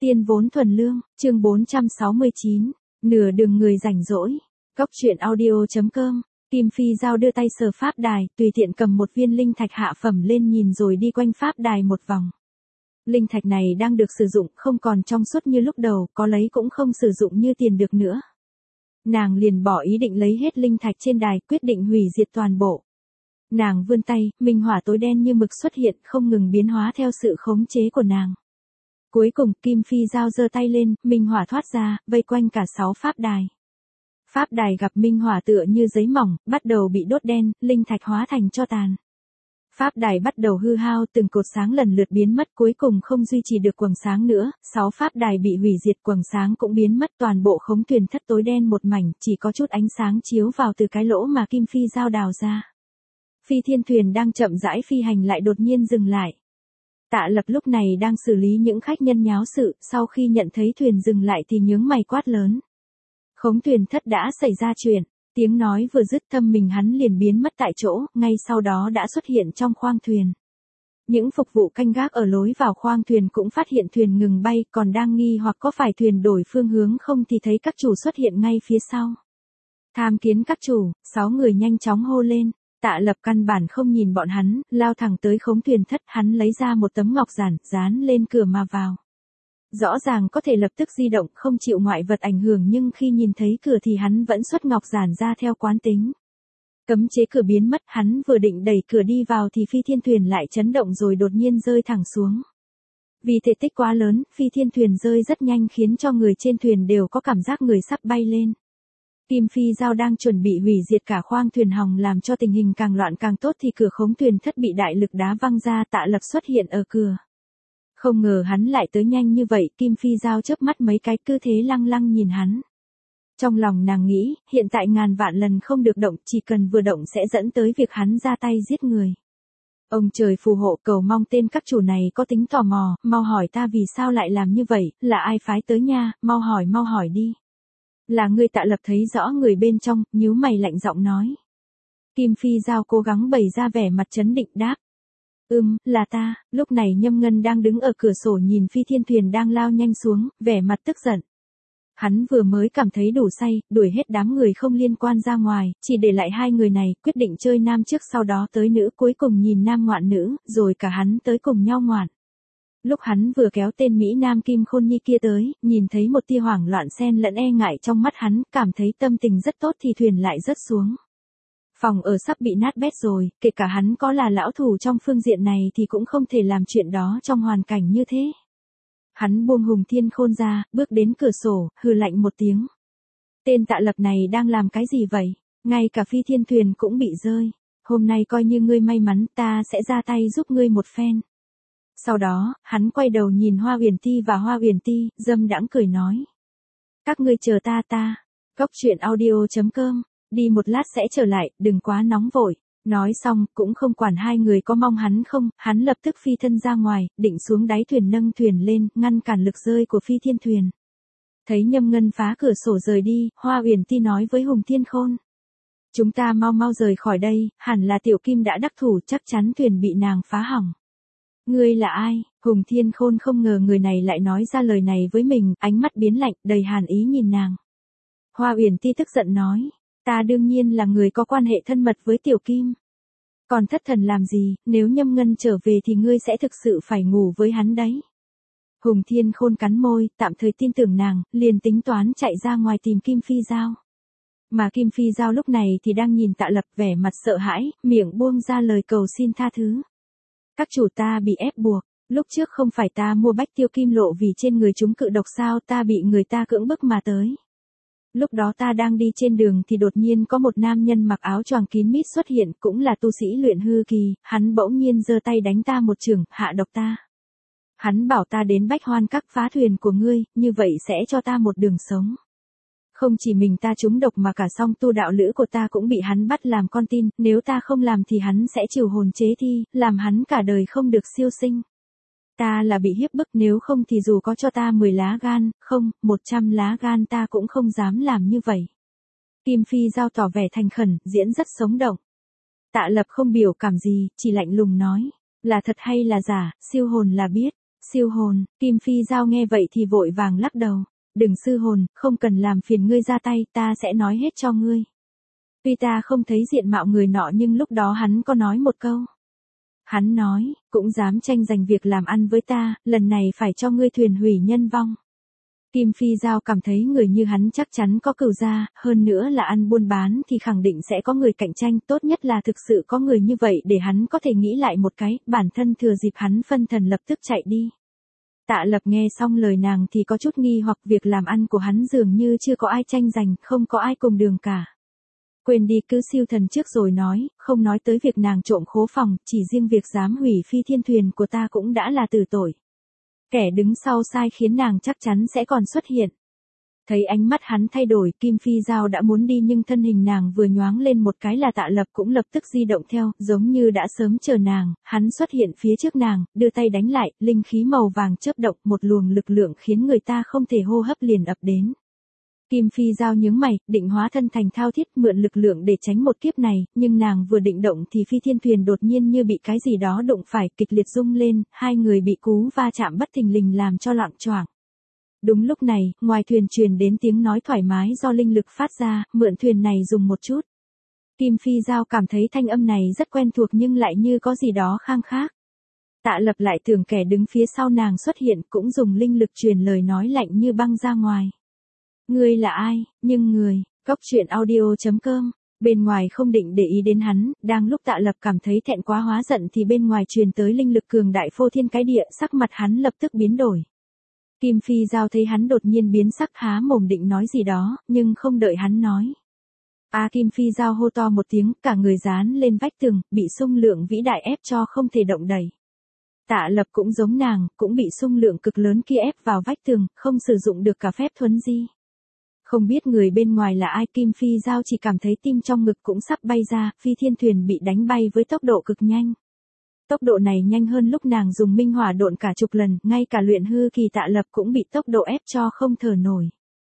Tiên vốn thuần lương, chương 469, nửa đường người rảnh rỗi. Góc truyện audio.com, Kim Phi Giao đưa tay sờ pháp đài, tùy tiện cầm một viên linh thạch hạ phẩm lên nhìn rồi đi quanh pháp đài một vòng. Linh thạch này đang được sử dụng, không còn trong suốt như lúc đầu, có lấy cũng không sử dụng như tiền được nữa. Nàng liền bỏ ý định lấy hết linh thạch trên đài, quyết định hủy diệt toàn bộ. Nàng vươn tay, minh hỏa tối đen như mực xuất hiện, không ngừng biến hóa theo sự khống chế của nàng. Cuối cùng, Kim Phi Giao giơ tay lên, minh hỏa thoát ra, vây quanh cả 6 pháp đài. Pháp đài gặp minh hỏa tựa như giấy mỏng, bắt đầu bị đốt đen, linh thạch hóa thành tro tàn. Pháp đài bắt đầu hư hao, từng cột sáng lần lượt biến mất, cuối cùng không duy trì được quầng sáng nữa, 6 pháp đài bị hủy diệt, quầng sáng cũng biến mất, toàn bộ khống thuyền thất tối đen một mảnh, chỉ có chút ánh sáng chiếu vào từ cái lỗ mà Kim Phi Giao đào ra. Phi thiên thuyền đang chậm rãi phi hành lại đột nhiên dừng lại. Tạ Lập lúc này đang xử lý những khách nhân nháo sự, sau khi nhận thấy thuyền dừng lại thì nhướng mày quát lớn. Khống thuyền thất đã xảy ra chuyện, tiếng nói vừa dứt thâm mình hắn liền biến mất tại chỗ, ngay sau đó đã xuất hiện trong khoang thuyền. Những phục vụ canh gác ở lối vào khoang thuyền cũng phát hiện thuyền ngừng bay, còn đang nghi hoặc có phải thuyền đổi phương hướng không thì thấy các chủ xuất hiện ngay phía sau. Tham kiến các chủ, 6 người nhanh chóng hô lên. Tạ Lập căn bản không nhìn bọn hắn, lao thẳng tới khống thuyền thất, hắn lấy ra một tấm ngọc giản, dán lên cửa mà vào. Rõ ràng có thể lập tức di động, không chịu ngoại vật ảnh hưởng, nhưng khi nhìn thấy cửa thì hắn vẫn xuất ngọc giản ra theo quán tính. Cấm chế cửa biến mất, hắn vừa định đẩy cửa đi vào thì phi thiên thuyền lại chấn động rồi đột nhiên rơi thẳng xuống. Vì thể tích quá lớn, phi thiên thuyền rơi rất nhanh khiến cho người trên thuyền đều có cảm giác người sắp bay lên. Kim Phi Giao đang chuẩn bị hủy diệt cả khoang thuyền hòng làm cho tình hình càng loạn càng tốt thì cửa khống thuyền thất bị đại lực đá văng ra, Tạ Lập xuất hiện ở cửa. Không ngờ hắn lại tới nhanh như vậy, Kim Phi Giao chớp mắt mấy cái cứ thế lăng lăng nhìn hắn. Trong lòng nàng nghĩ, hiện tại ngàn vạn lần không được động, chỉ cần vừa động sẽ dẫn tới việc hắn ra tay giết người. Ông trời phù hộ, cầu mong tên các chủ này có tính tò mò, mau hỏi ta vì sao lại làm như vậy, là ai phái tới nha, mau hỏi đi. Là ngươi. Tạ Lập thấy rõ người bên trong, nhíu mày lạnh giọng nói. Kim Phi Giao cố gắng bày ra vẻ mặt trấn định đáp. Là ta. Lúc này Nhâm Ngân đang đứng ở cửa sổ nhìn phi thiên thuyền đang lao nhanh xuống, vẻ mặt tức giận. Hắn vừa mới cảm thấy đủ say, đuổi hết đám người không liên quan ra ngoài, chỉ để lại 2 người này, quyết định chơi nam trước sau đó tới nữ, cuối cùng nhìn nam ngoạn nữ, rồi cả hắn tới cùng nhau ngoạn. Lúc hắn vừa kéo tên Mỹ Nam Kim Khôn Nhi kia tới, nhìn thấy một tia hoảng loạn xen lẫn e ngại trong mắt hắn, cảm thấy tâm tình rất tốt thì thuyền lại rớt xuống. Phòng ở sắp bị nát bét rồi, kể cả hắn có là lão thủ trong phương diện này thì cũng không thể làm chuyện đó trong hoàn cảnh như thế. Hắn buông Hùng Thiên Khôn ra, bước đến cửa sổ, hừ lạnh một tiếng. Tên Tạ Lập này đang làm cái gì vậy? Ngay cả phi thiên thuyền cũng bị rơi. Hôm nay coi như ngươi may mắn, ta sẽ ra tay giúp ngươi một phen. Sau đó, hắn quay đầu nhìn Hoa Uyển Ti và Hoa Uyển Ti, dâm đãng cười nói. Các ngươi chờ ta. Góc truyện audio.com, đi một lát sẽ trở lại, đừng quá nóng vội. Nói xong, cũng không quản 2 người có mong hắn không, hắn lập tức phi thân ra ngoài, định xuống đáy thuyền nâng thuyền lên, ngăn cản lực rơi của phi thiên thuyền. Thấy Nhâm Ngân phá cửa sổ rời đi, Hoa Uyển Ti nói với Hùng Thiên Khôn. Chúng ta mau rời khỏi đây, hẳn là Tiểu Kim đã đắc thủ, chắc chắn thuyền bị nàng phá hỏng. Ngươi là ai? Hùng Thiên Khôn không ngờ người này lại nói ra lời này với mình, ánh mắt biến lạnh, đầy hàn ý nhìn nàng. Hoa Uyển Ti tức giận nói, ta đương nhiên là người có quan hệ thân mật với Tiểu Kim. Còn thất thần làm gì, nếu Nhâm Ngân trở về thì ngươi sẽ thực sự phải ngủ với hắn đấy. Hùng Thiên Khôn cắn môi, tạm thời tin tưởng nàng, liền tính toán chạy ra ngoài tìm Kim Phi Giao. Mà Kim Phi Giao lúc này thì đang nhìn Tạ Lập vẻ mặt sợ hãi, miệng buông ra lời cầu xin tha thứ. Các chủ, ta bị ép buộc, lúc trước không phải ta mua bách tiêu kim lộ vì trên người chúng cự độc sao, ta bị người ta cưỡng bức mà tới. Lúc đó ta đang đi trên đường thì đột nhiên có một nam nhân mặc áo choàng kín mít xuất hiện, cũng là tu sĩ luyện hư kỳ, hắn bỗng nhiên giơ tay đánh ta một chưởng, hạ độc ta. Hắn bảo ta đến Bách Hoan Các phá thuyền của ngươi, như vậy sẽ cho ta một đường sống. Không chỉ mình ta trúng độc mà cả song tu đạo lữ của ta cũng bị hắn bắt làm con tin, nếu ta không làm thì hắn sẽ trừ hồn chế thi, làm hắn cả đời không được siêu sinh. Ta là bị hiếp bức, nếu không thì dù có cho ta 10 lá gan, không, 100 lá gan ta cũng không dám làm như vậy. Kim Phi Giao tỏ vẻ thành khẩn, diễn rất sống động. Tạ Lập không biểu cảm gì, chỉ lạnh lùng nói, là thật hay là giả, siêu hồn là biết. Siêu hồn, Kim Phi Giao nghe vậy thì vội vàng lắc đầu. Đừng sư hồn, không cần làm phiền ngươi ra tay, ta sẽ nói hết cho ngươi. Tuy ta không thấy diện mạo người nọ nhưng lúc đó hắn có nói một câu. Hắn nói, cũng dám tranh giành việc làm ăn với ta, lần này phải cho ngươi thuyền hủy nhân vong. Kim Phi Giao cảm thấy người như hắn chắc chắn có cừu gia, hơn nữa là ăn buôn bán thì khẳng định sẽ có người cạnh tranh, tốt nhất là thực sự có người như vậy để hắn có thể nghĩ lại một cái, bản thân thừa dịp hắn phân thần lập tức chạy đi. Tạ Lập nghe xong lời nàng thì có chút nghi hoặc việc làm ăn của hắn dường như chưa có ai tranh giành, không có ai cùng đường cả. Quên đi cứ siêu thần trước rồi nói, không nói tới việc nàng trộm khố phòng, chỉ riêng việc dám hủy phi thiên thuyền của ta cũng đã là tử tội. Kẻ đứng sau sai khiến nàng chắc chắn sẽ còn xuất hiện. Thấy ánh mắt hắn thay đổi, Kim Phi Giao đã muốn đi nhưng thân hình nàng vừa nhoáng lên một cái là Tạ Lập cũng lập tức di động theo, giống như đã sớm chờ nàng, hắn xuất hiện phía trước nàng, đưa tay đánh lại, linh khí màu vàng chớp động, một luồng lực lượng khiến người ta không thể hô hấp liền ập đến. Kim Phi Giao nhướng mày, định hóa thân thành Thao Thiết mượn lực lượng để tránh một kiếp này, nhưng nàng vừa định động thì phi thiên thuyền đột nhiên như bị cái gì đó đụng phải, kịch liệt rung lên, hai người bị cú va chạm bất thình lình làm cho loạng choạng. Đúng lúc này, ngoài thuyền truyền đến tiếng nói thoải mái do linh lực phát ra, mượn thuyền này dùng một chút. Kim Phi Giao cảm thấy thanh âm này rất quen thuộc nhưng lại như có gì đó khang khác. Tạ Lập lại tưởng kẻ đứng phía sau nàng xuất hiện cũng dùng linh lực truyền lời nói lạnh như băng ra ngoài. Ngươi là ai, nhưng người, Cóc Truyện Audio.com, bên ngoài không định để ý đến hắn, đang lúc Tạ Lập cảm thấy thẹn quá hóa giận thì bên ngoài truyền tới linh lực cường đại phô thiên cái địa, sắc mặt hắn lập tức biến đổi. Kim Phi Giao thấy hắn đột nhiên biến sắc há mồm định nói gì đó, nhưng không đợi hắn nói. Kim Phi Giao hô to một tiếng, cả người dán lên vách tường, bị xung lượng vĩ đại ép cho không thể động đậy. Tạ Lập cũng giống nàng, cũng bị xung lượng cực lớn kia ép vào vách tường, không sử dụng được cả phép thuấn di. Không biết người bên ngoài là ai, Kim Phi Giao chỉ cảm thấy tim trong ngực cũng sắp bay ra, phi thiên thuyền bị đánh bay với tốc độ cực nhanh. Tốc độ này nhanh hơn lúc nàng dùng minh hỏa độn cả chục lần, ngay cả luyện hư kỳ Tạ Lập cũng bị tốc độ ép cho không thở nổi.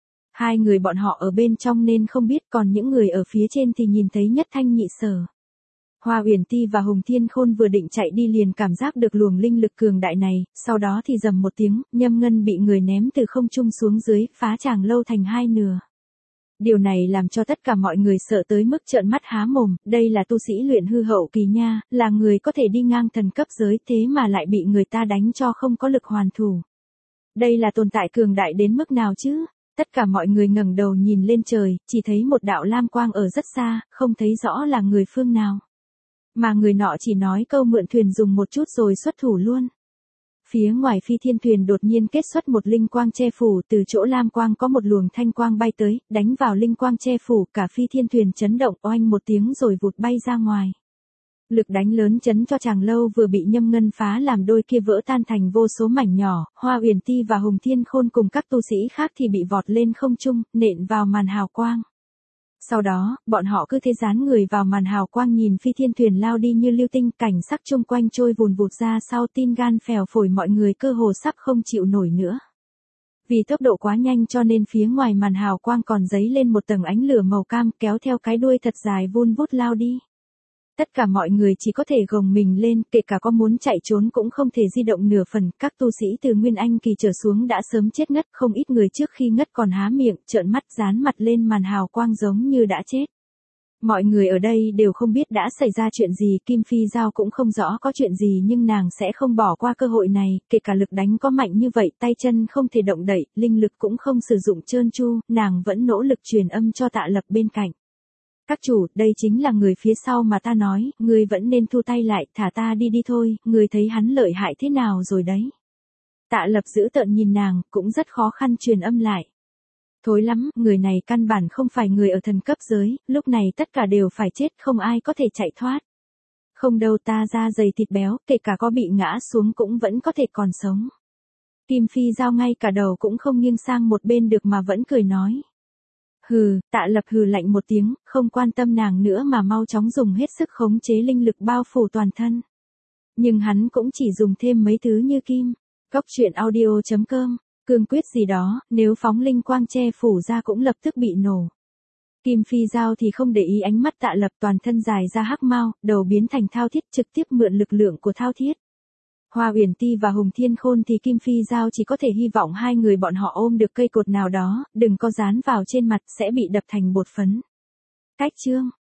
Hai người bọn họ ở bên trong nên không biết, còn những người ở phía trên thì nhìn thấy nhất thanh nhị sở. Hoa Uyển Ti và Hùng Thiên Khôn vừa định chạy đi liền cảm giác được luồng linh lực cường đại này, sau đó thì rầm một tiếng, Nhâm Ngân bị người ném từ không trung xuống dưới, phá tràng lâu thành hai nửa. Điều này làm cho tất cả mọi người sợ tới mức trợn mắt há mồm, đây là tu sĩ luyện hư hậu kỳ nha, là người có thể đi ngang thần cấp giới thế mà lại bị người ta đánh cho không có lực hoàn thủ. Đây là tồn tại cường đại đến mức nào chứ? Tất cả mọi người ngẩng đầu nhìn lên trời, chỉ thấy một đạo lam quang ở rất xa, không thấy rõ là người phương nào. Mà người nọ chỉ nói câu mượn thuyền dùng một chút rồi xuất thủ luôn. Phía ngoài phi thiên thuyền đột nhiên kết xuất một linh quang che phủ, từ chỗ lam quang có một luồng thanh quang bay tới, đánh vào linh quang che phủ, cả phi thiên thuyền chấn động oanh một tiếng rồi vụt bay ra ngoài. Lực đánh lớn chấn cho chàng lâu vừa bị Nhâm Ngân phá làm đôi kia vỡ tan thành vô số mảnh nhỏ, Hoa Uyển Ti và Hùng Thiên Khôn cùng các tu sĩ khác thì bị vọt lên không trung, nện vào màn hào quang. Sau đó, bọn họ cứ thế dán người vào màn hào quang nhìn phi thiên thuyền lao đi như lưu tinh, cảnh sắc chung quanh trôi vùn vụt ra sau, tim gan phèo phổi mọi người cơ hồ sắp không chịu nổi nữa. Vì tốc độ quá nhanh cho nên phía ngoài màn hào quang còn dấy lên một tầng ánh lửa màu cam kéo theo cái đuôi thật dài vun vút lao đi. Tất cả mọi người chỉ có thể gồng mình lên, kể cả có muốn chạy trốn cũng không thể di động nửa phần, các tu sĩ từ Nguyên Anh kỳ trở xuống đã sớm chết ngất, không ít người trước khi ngất còn há miệng, trợn mắt dán mặt lên màn hào quang giống như đã chết. Mọi người ở đây đều không biết đã xảy ra chuyện gì, Kim Phi Giao cũng không rõ có chuyện gì nhưng nàng sẽ không bỏ qua cơ hội này, kể cả lực đánh có mạnh như vậy, tay chân không thể động đậy, linh lực cũng không sử dụng trơn tru, nàng vẫn nỗ lực truyền âm cho Tạ Lập bên cạnh. Các chủ, đây chính là người phía sau mà ta nói, người vẫn nên thu tay lại, thả ta đi đi thôi, người thấy hắn lợi hại thế nào rồi đấy. Tạ Lập giữ tợn nhìn nàng, cũng rất khó khăn truyền âm lại. Thối lắm, người này căn bản không phải người ở thần cấp giới, lúc này tất cả đều phải chết, không ai có thể chạy thoát. Không đâu, ta da dày thịt béo, kể cả có bị ngã xuống cũng vẫn có thể còn sống. Kim Phi Giao ngay cả đầu cũng không nghiêng sang một bên được mà vẫn cười nói. Hừ, Tạ Lập hừ lạnh một tiếng, không quan tâm nàng nữa mà mau chóng dùng hết sức khống chế linh lực bao phủ toàn thân. Nhưng hắn cũng chỉ dùng thêm mấy thứ như kim, Cóc Truyện Audio.com, cương quyết gì đó, nếu phóng linh quang che phủ ra cũng lập tức bị nổ. Kim Phi Giao thì không để ý ánh mắt Tạ Lập, toàn thân dài ra hắc mao, đầu biến thành Thao Thiết, trực tiếp mượn lực lượng của Thao Thiết. Hoa Uyển Ti và Hùng Thiên Khôn thì Kim Phi Giao chỉ có thể hy vọng hai người bọn họ ôm được cây cột nào đó, đừng có dán vào trên mặt sẽ bị đập thành bột phấn. Cách chương